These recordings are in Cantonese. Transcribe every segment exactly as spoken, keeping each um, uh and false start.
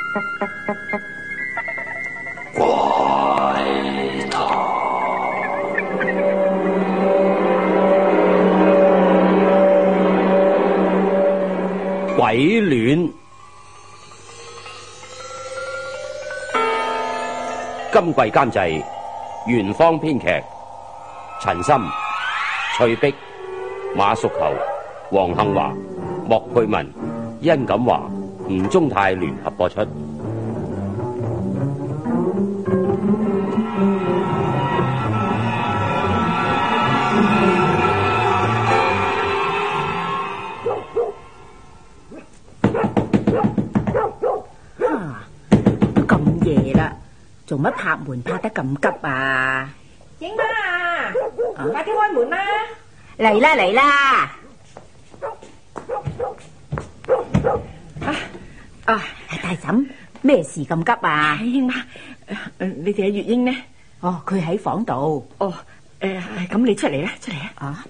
怪談。鬼戀。今季監製元芳，編劇陳森、翠碧、馬淑球、黃杏華、莫佩文、殷錦華、吳宗泰聯合播出。 做乜拍門拍得咁急啊？ 英媽啊，快啲開門啦！ 嚟啦嚟啦！啊啊，大嬸，咩事咁急啊？ 英媽，你哋阿月英呢？ 哦，佢喺房度。 哦，誒，咁你出嚟啦，出嚟啊！ 啊，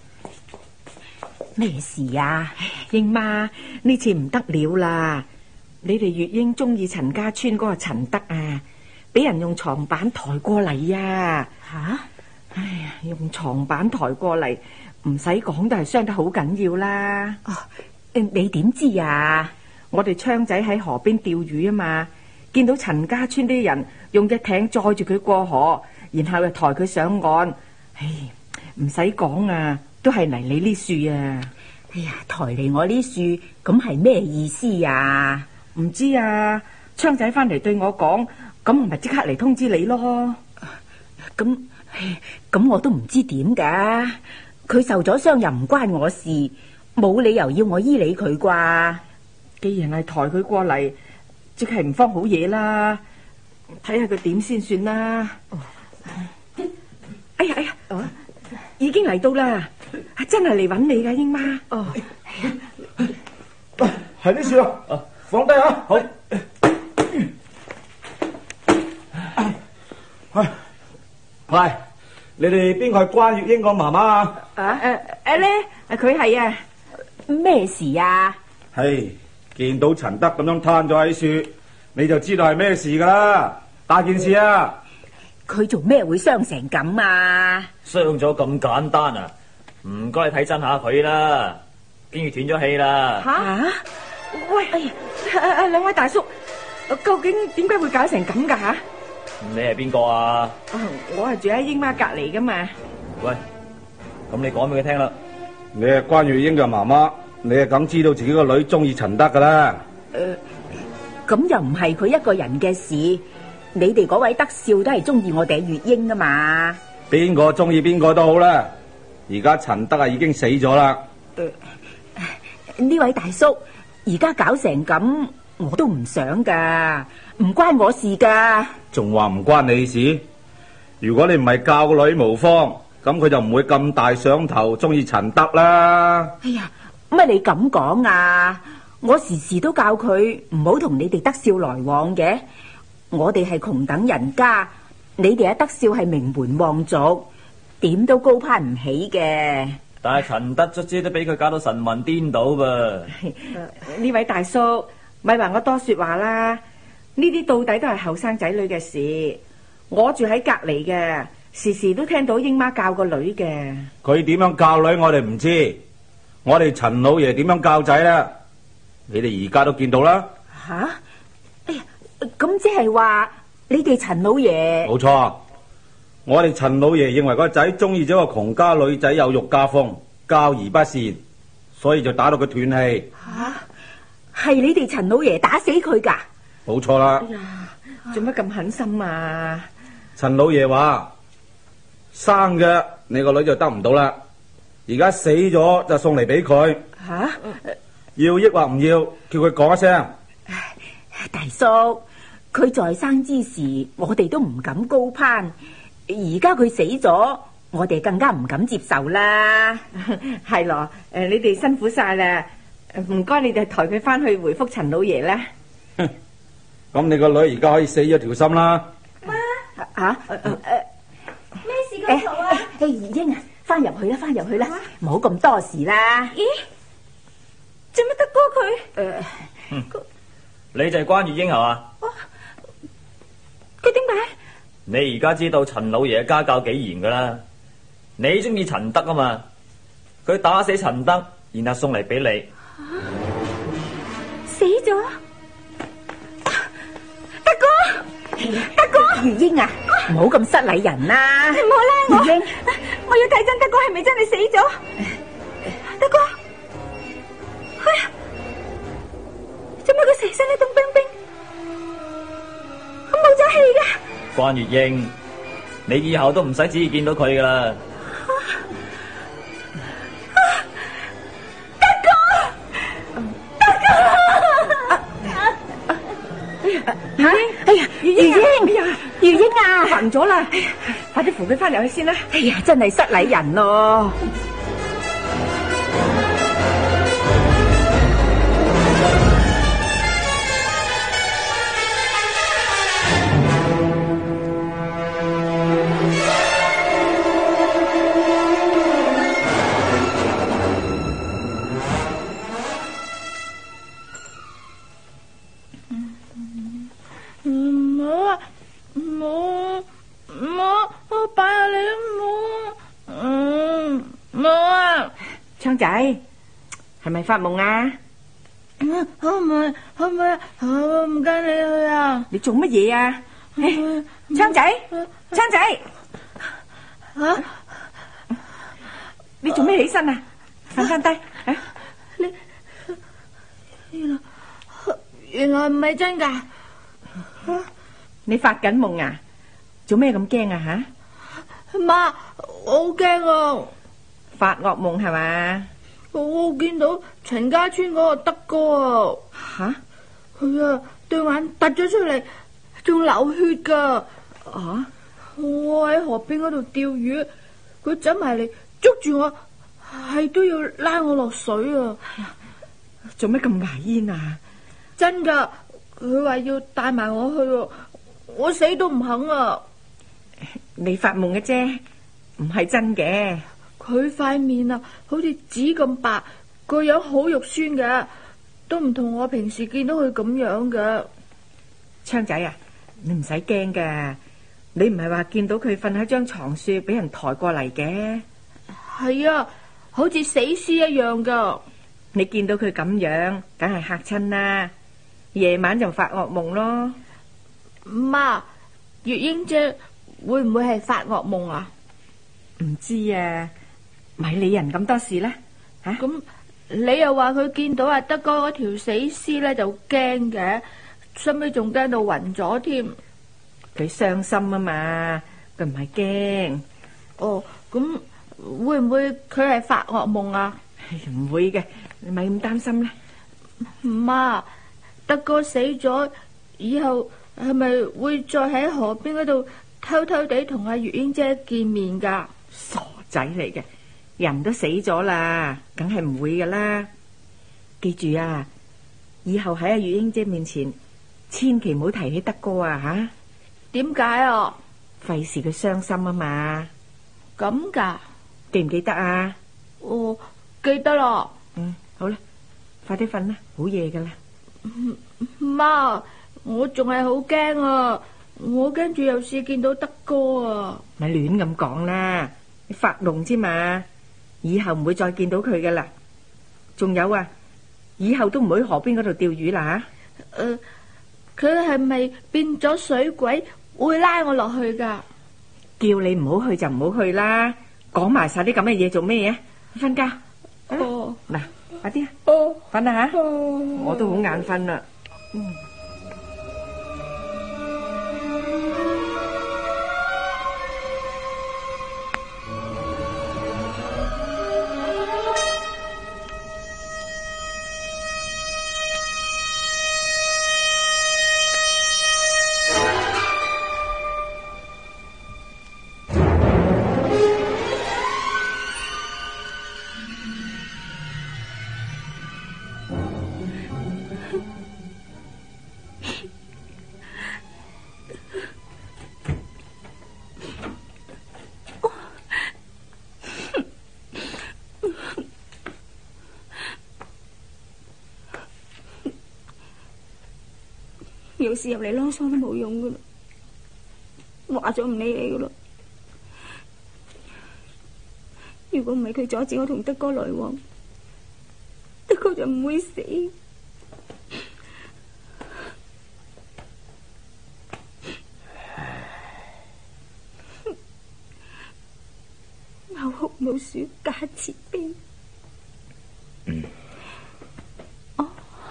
咩事啊？ 英媽，呢次唔得了啦！你哋月英中意陳家村嗰個陳德啊，俾人用床板抬過嚟啊！ 吓！ 哎呀，用床板抬過嚟，唔使講都係傷得好緊要啦。 哦，你點知啊？ 我哋昌仔喺河邊釣魚啊嘛，見到陳家村啲人用隻艇載住佢過河，然後又抬佢上岸。唉，唔使講啊，都係嚟你呢樹啊！ 哎呀，抬嚟我呢樹，咁係咩意思啊？ 唔知啊，昌仔翻嚟對我講，咁我咪即刻嚟通知你咯。 咁咁我都唔知點噶，佢受咗傷又唔關我事，冇理由要我醫理佢啩。 既然係抬佢過嚟，即係唔慌好嘢啦，睇下佢點先算啦。哦、哎呀哎呀，啊、已經嚟到啦，真係嚟揾你噶，英媽。哦， 係呢樹啊，放低啊，好。喂，你哋邊個係關月英個媽媽啊？ 啊誒誒咧，佢係啊， 咩事啊？ 係見到陳德咁樣攤咗喺樹，你就知道係咩事噶啦，大件事啊！ 佢做咩會傷成咁啊？ 傷咗咁簡單啊？唔該睇真下佢啦，竟然斷咗氣啦！ 吓、啊？喂，哎呀，啊兩位大叔，究竟點解會搞成咁噶吓？ 你係邊個啊？ 我係住喺英媽隔籬噶嘛。 喂，咁你講俾佢聽啦。 你係關月英嘅媽媽，你係梗知道自己個女中意陳德噶啦。 誒、呃，咁又唔係佢一個人嘅事。你哋嗰位德少都係中意我哋月英噶嘛？ 邊個中意邊個都好啦。而家陳德啊已經死咗啦。 誒、呃，呢位大叔，而家搞成咁，我都唔想噶，唔關我事噶。 仲話唔關你事？如果你唔係教個女無方，咁佢就唔會咁大上頭中意陳德啦。 哎呀，乜你咁講啊？我時時都教佢唔好同你哋德少來往嘅。我哋係窮等人家，你哋阿德少係名門望族，點都高攀唔起嘅。 但係陳德卒之都俾佢搞到神魂顛倒噃。 呢位大叔，咪話我多說話啦。呢啲到底都係後生仔女嘅事，我住喺隔籬嘅，時時都聽到英媽教個女嘅。 佢點樣教女我哋唔知，我哋陳老爺點樣教仔咧？你哋而家都見到啦。 吓、啊，哎呀，咁即係話你哋陳老爺？ 冇錯，我哋陳老爺認為個仔中意咗個窮家女仔，有辱家風，教而不善，所以就打到佢斷氣。 吓、啊，係你哋陳老爺打死佢噶？ 冇錯啦。 哎呀，做乜咁狠心啊？ 陳老爺話生嘅你個女就得唔到啦，而家死咗就送嚟俾佢。 吓、啊， 要抑或唔要，叫佢講一聲。 大叔，佢在生之時，我哋都唔敢高攀，而家佢死咗，我哋更加唔敢接受啦。 係咯，誒，你哋辛苦晒啦，唔該，你哋抬佢翻去回覆陳老爺啦。 咁你個女而家可以死咗條心啦。 媽，吓，誒誒， 咩事咁嘈啊？ 誒，二英啊，翻入去啦，翻入去啦，唔好咁多事啦。 咦，做乜得過佢？ 誒， 你就係關月英係嘛？ 佢點解？ 你而家知道陳老爺嘅家教幾嚴噶啦？你中意陳德啊嘛？佢打死陳德，然後送嚟俾你。 死咗？德哥，德哥，月英啊，唔好咁失禮人啦！唔好啦，我月英，我要睇真德哥係咪真係死咗？德哥，哎呀，做乜佢成身都凍冰冰，我冇咗氣噶。 關月英，你以後都唔使旨意見到佢噶啦。 德哥，德哥，月英，哎呀，月英，哎呀，月英啊，暈咗啦！哎呀，快啲扶佢翻入去先啦！哎呀，真係失禮人咯。昌仔，係咪發夢啊？ 可唔可以？可唔可以？我唔跟你去啊！ 你做乜嘢啊？昌仔，昌仔， 吓！ 你做咩起身啊？瞓翻低啊！ 你原來原來唔係真噶！ 你發緊夢啊？做咩咁驚啊？吓！ 媽，我好驚啊！ 發惡夢係嘛？ 我見到陳家村嗰個德哥啊！ 吓？ 佢啊對眼突咗出嚟，仲流血噶！ 啊！ 我喺河邊嗰度釣魚，佢走埋嚟捉住我，係都要拉我落水啊！ 做咩咁牙煙啊？ 真噶，佢話要帶埋我去，我死都唔肯啊！ 你發夢嘅啫，唔係真嘅。 佢塊面啊，好似紙咁白，個樣好肉酸嘅，都唔同我平時見到佢咁樣嘅。 昌仔啊，你唔使驚噶，你唔係話見到佢瞓喺張床樹俾人抬過嚟嘅？ 係啊，好似死屍一樣噶。 你見到佢咁樣，梗係嚇親啦。夜晚就發惡夢咯。 媽，月英姐會唔會係發惡夢啊？ 唔知啊。咪理人咁多事啦，吓、啊、 咁你又話佢見到阿德哥嗰條死屍咧就驚嘅，後尾仲驚到暈咗添。 佢傷心啊嘛，佢唔係驚。 哦，咁會唔會佢係發惡夢啊？ 唔會嘅，你咪咁擔心啦。 媽，德哥死咗以後係咪會再喺河邊嗰度偷偷地同阿月英姐見面噶？ 傻仔嚟嘅。人都死咗啦，梗係唔會噶啦。記住啊，以後喺阿月英姐面前，千祈唔好提起德哥啊吓。 點解啊？ 費事佢傷心啊嘛。 咁噶？ 記唔記得啊？ 哦，記得咯。 嗯，好啦，快啲瞓啦，好夜噶啦。 媽，我仲係好驚啊！我跟住有事見到德哥啊。 咪亂咁講啦，你發夢之嘛。以後唔會再見到佢噶啦。仲有啊，以後都唔會去河邊嗰度釣魚啦吓。 誒，佢係咪變咗水鬼，會拉我落去噶？ 叫你唔好去就唔好去啦。講埋晒啲咁嘅嘢做咩嘢？瞓覺。 哦， 嗱，快啲啊。 哦， 瞓啦吓。 哦， 我都好眼瞓啦。嗯。 有事入嚟囉嗦都冇用噶啦，話咗唔理你噶啦。如果唔係佢阻止我同德哥來往，德哥就唔會死。有哭無數假慈悲。 嗯。 哦，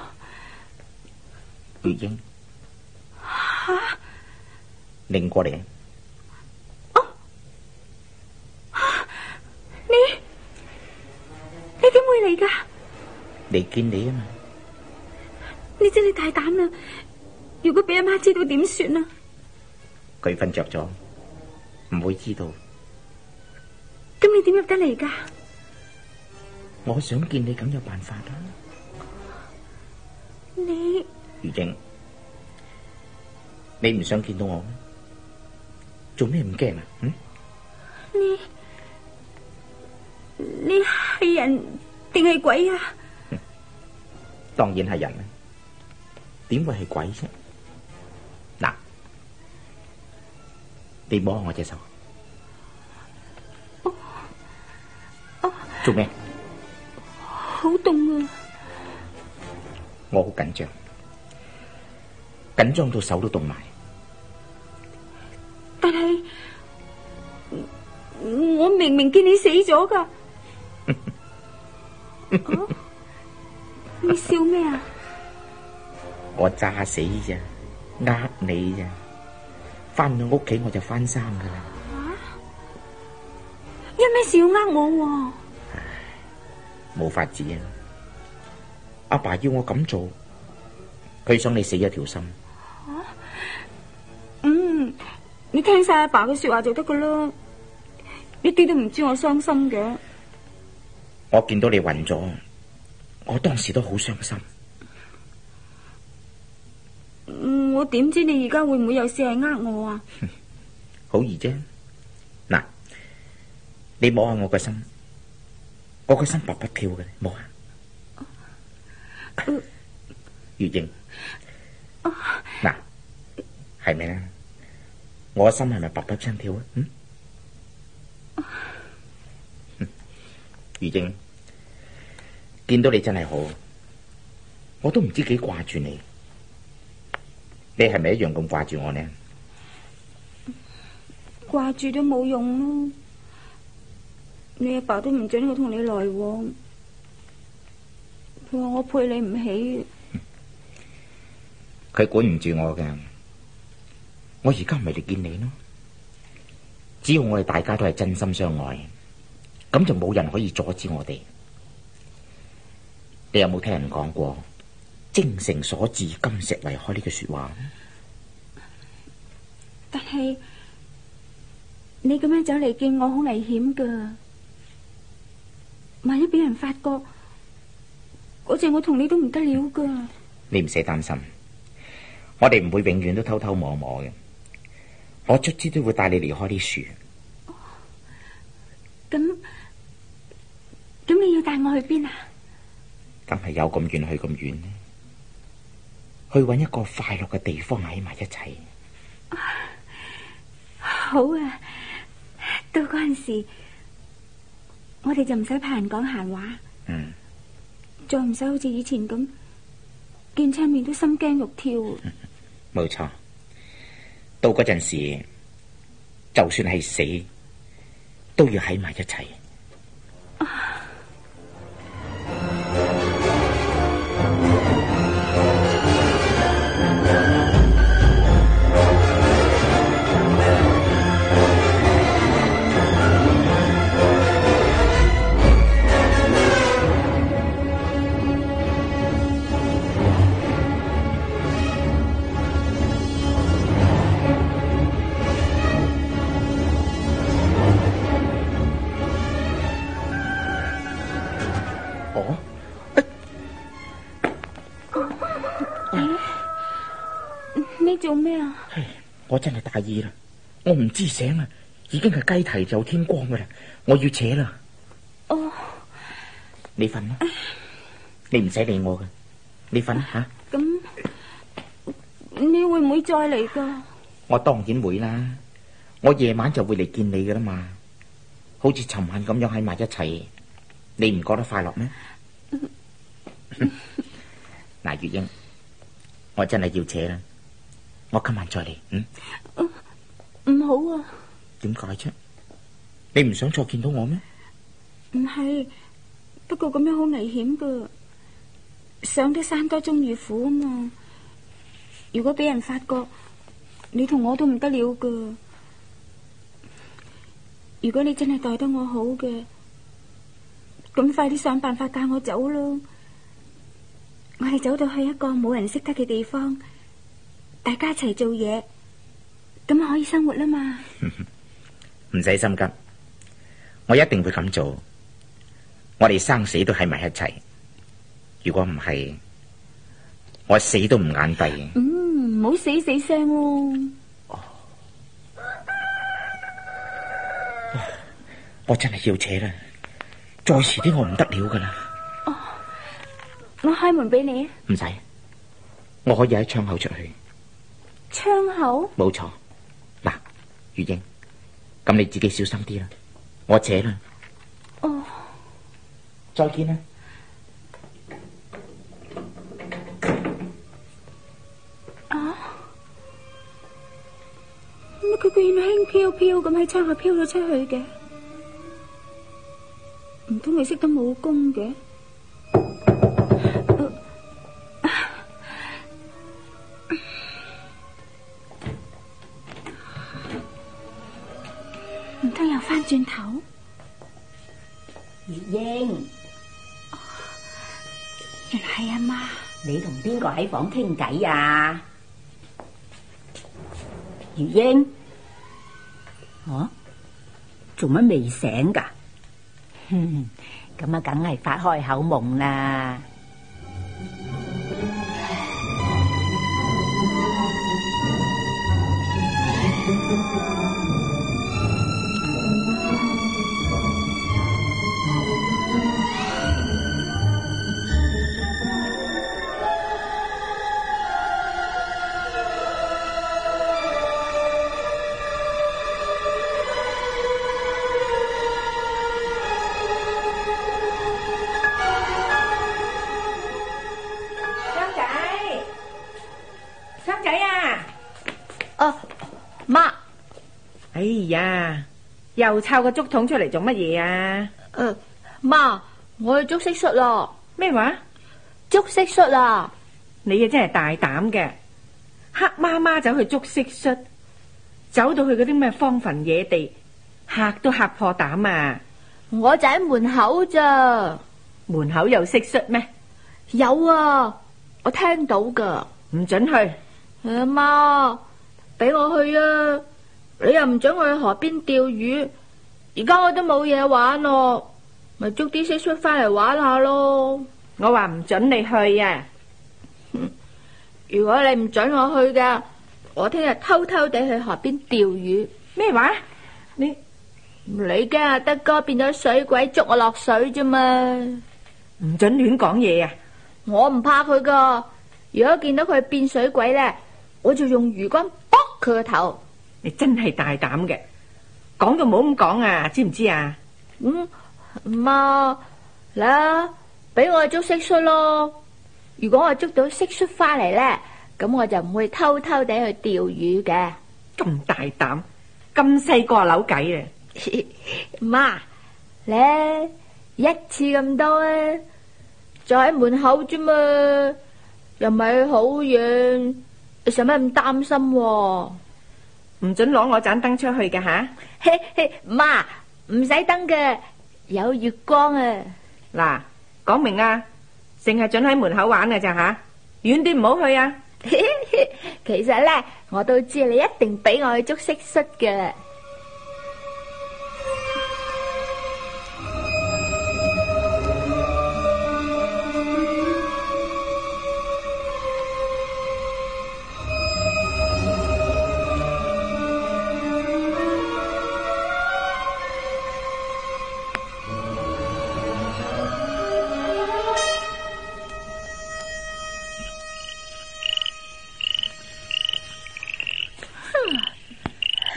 月英， 吓， 擰過嚟。 哦，你你點會嚟噶？ 嚟見你啊嘛。 你真係大膽啦！如果俾阿媽知道點算啊？ 佢瞓着咗，唔會知道。 咁你點入得嚟噶？ 我想見你，咁有辦法啦。 你月英，你唔想見到我咩？做咩唔驚啊？嗯？ 你你係人定係鬼啊？ 嗯，當然係人啦，點會係鬼啫？嗱，你摸下我隻手。 哦哦， 做咩？ 好凍啊！ 我好緊張，緊張到手都凍埋。 但係我明明見你死咗噶。哦，你笑咩啊？ 我詐死啫，呃你啫。翻到屋企我就翻生噶啦。 啊？有咩事要呃我？ 唉，冇法子啊！阿爸要我咁做，佢想你死一條心。 啊？嗯，你聽晒阿爸嘅說話就得噶啦，一啲都唔知我傷心嘅。 我見到你暈咗，我當時都好傷心。 嗯，我點知你而家會唔會有事係呃我啊？ 好易啫，嗱，你摸下我個心，我個心白不跳嘅，摸下。 呃、 月英，嗱，係咪咧？我個心係咪白不相跳啊？嗯？月英，見到你真係好，我都唔知幾掛住你。你係咪一樣咁掛住我呢？ 掛住都冇用咯，你阿爸都唔准我同你來往，佢話我配你唔起。 佢管唔住我㗎，我而家唔係嚟見你咯。只要我哋大家都係真心相愛，咁就冇人可以阻止我哋。你有冇聽人講過精誠所至，金石為開呢句說話？ 但係你咁樣走嚟見我好危險噶，萬一俾人發覺，嗰陣我同你都唔得了噶。 你唔使擔心，我哋唔會永遠都偷偷摸摸嘅。我卒之都會帶你離開啲樹。 咁咁你要帶我去邊啊？ 梗係有咁遠去咁遠呢，去搵一個快樂嘅地方喺埋一齊。 好啊，到嗰陣時，我哋就唔使怕人講閒話。 嗯， 再唔使好似以前咁見親面都心驚肉跳。 冇錯，到嗰陣時，就算係死，都要喺埋一齊。 做咩啊？ 我真係大意啦，我唔知醒啦，已經係雞啼就天光噶啦，我要扯啦。 哦， 你瞓啦，你唔使理我噶，你瞓啦吓。 咁你會唔會再嚟噶？ 我當然會啦，我夜晚就會嚟見你噶啦嘛，好似尋晚咁樣喺埋一齊，你唔覺得快樂咩？嗱，月英，我真係要扯啦，我今晚再嚟，嗯？ 唔好啊！ 點解啫？你唔想再見到我咩？ 唔係，不過咁樣好危險噶，上得山多終遇虎啊嘛！如果俾人發覺，你同我都唔得了噶。如果你真係待得我好嘅，咁快啲想辦法帶我走咯。我哋走到去一個冇人識得嘅地方，大家一齊做嘢，咁可以生活啦嘛。 唔使心急，我一定會咁做。我哋生死都喺埋一齊，如果唔係，我死都唔眼閉。 嗯，唔好死死聲喎。 哦，我真係要扯啦，再遲啲我唔得了噶啦。 哦，我開門俾你啊。 唔使，我可以喺窗口出去。 窗口？ 冇錯。嗱，月英，咁你自己小心啲啦，我扯啦。 哦， 再見啦。 啊！乜佢居然輕飄飄咁喺窗口飄咗出去嘅？唔通你識得武功嘅？唔通又翻轉頭？ 月英， 原來係阿媽。 你同邊個喺房傾偈啊？月英，哦，做乜未醒噶？哼，咁啊，梗係發開口夢啦。 哎呀，又抄個竹筒出嚟做乜嘢啊？ 誒，媽，我去捉蟋蟀咯。 咩話？ 捉蟋蟀啊！ 你啊真係大膽嘅，黑媽媽走去捉蟋蟀，走到去嗰啲咩荒墳野地，嚇都嚇破膽啊！ 我就喺門口咋。 門口有蟋蟀咩？ 有啊，我聽到噶。 唔准去。 阿媽，俾我去啊！你又唔准我去河邊釣魚，而家我都冇嘢玩咯，咪捉啲蟋蟀翻嚟玩下咯。 我話唔准你去啊！ 如果你唔准我去噶，我聽日偷偷地去河邊釣魚。 咩話？你你驚阿德哥變咗水鬼捉我落水啫嘛？ 唔准亂講嘢啊！ 我唔怕佢噶，如果見到佢變水鬼咧，我就用魚竿卜佢個頭。 你真係大膽嘅，講到冇咁講啊，知唔知啊？ 嗯，媽，啦，俾我捉蟋蟀咯。如果我捉到蟋蟀翻嚟咧，咁我就唔會偷偷地去釣魚嘅。 咁大膽，咁細個扭計啊！ 媽，咧一次咁多啊，就喺門口啫嘛，又唔係好遠，你使乜咁擔心？ 唔准攞我盞燈出去嘅吓！ 嘿嘿，媽，唔使燈嘅，有月光啊！ 嗱，講明啊，淨係准喺門口玩嘅咋吓，遠啲唔好去啊！ 其實咧，我都知你一定俾我去捉蟋蟀嘅。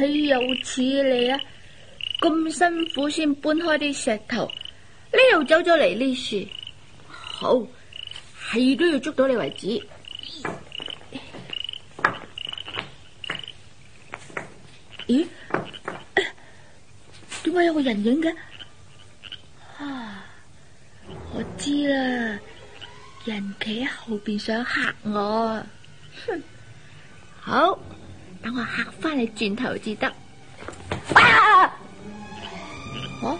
豈有此理啊！咁辛苦先搬開啲石頭，你又走咗嚟呢樹，好係都要捉到你為止。咦？點解有個人影嘅？啊！我知啦，人企喺後邊想嚇我。哼！好，等我嚇翻你轉頭至得。啊！啊？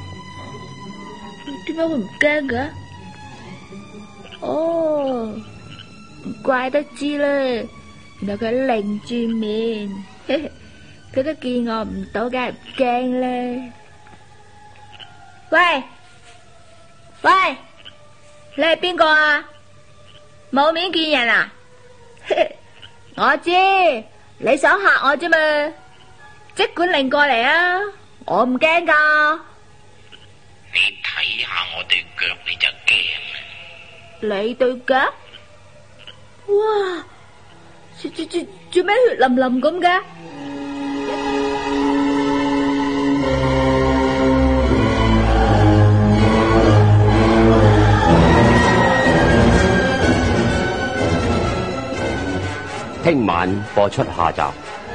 點解會唔驚嘅？哦，唔怪得知啦，原來佢擰住面，佢都見我唔到，梗係唔驚咧。喂喂，你係邊個啊？冇面見人啊？我知你想嚇我啫嘛，即管擰過嚟啊，我唔驚噶。 你睇下我對腳你就驚啦。 你對腳？哇！做做做做咩血淋淋咁嘅？ 聽晚播出下集。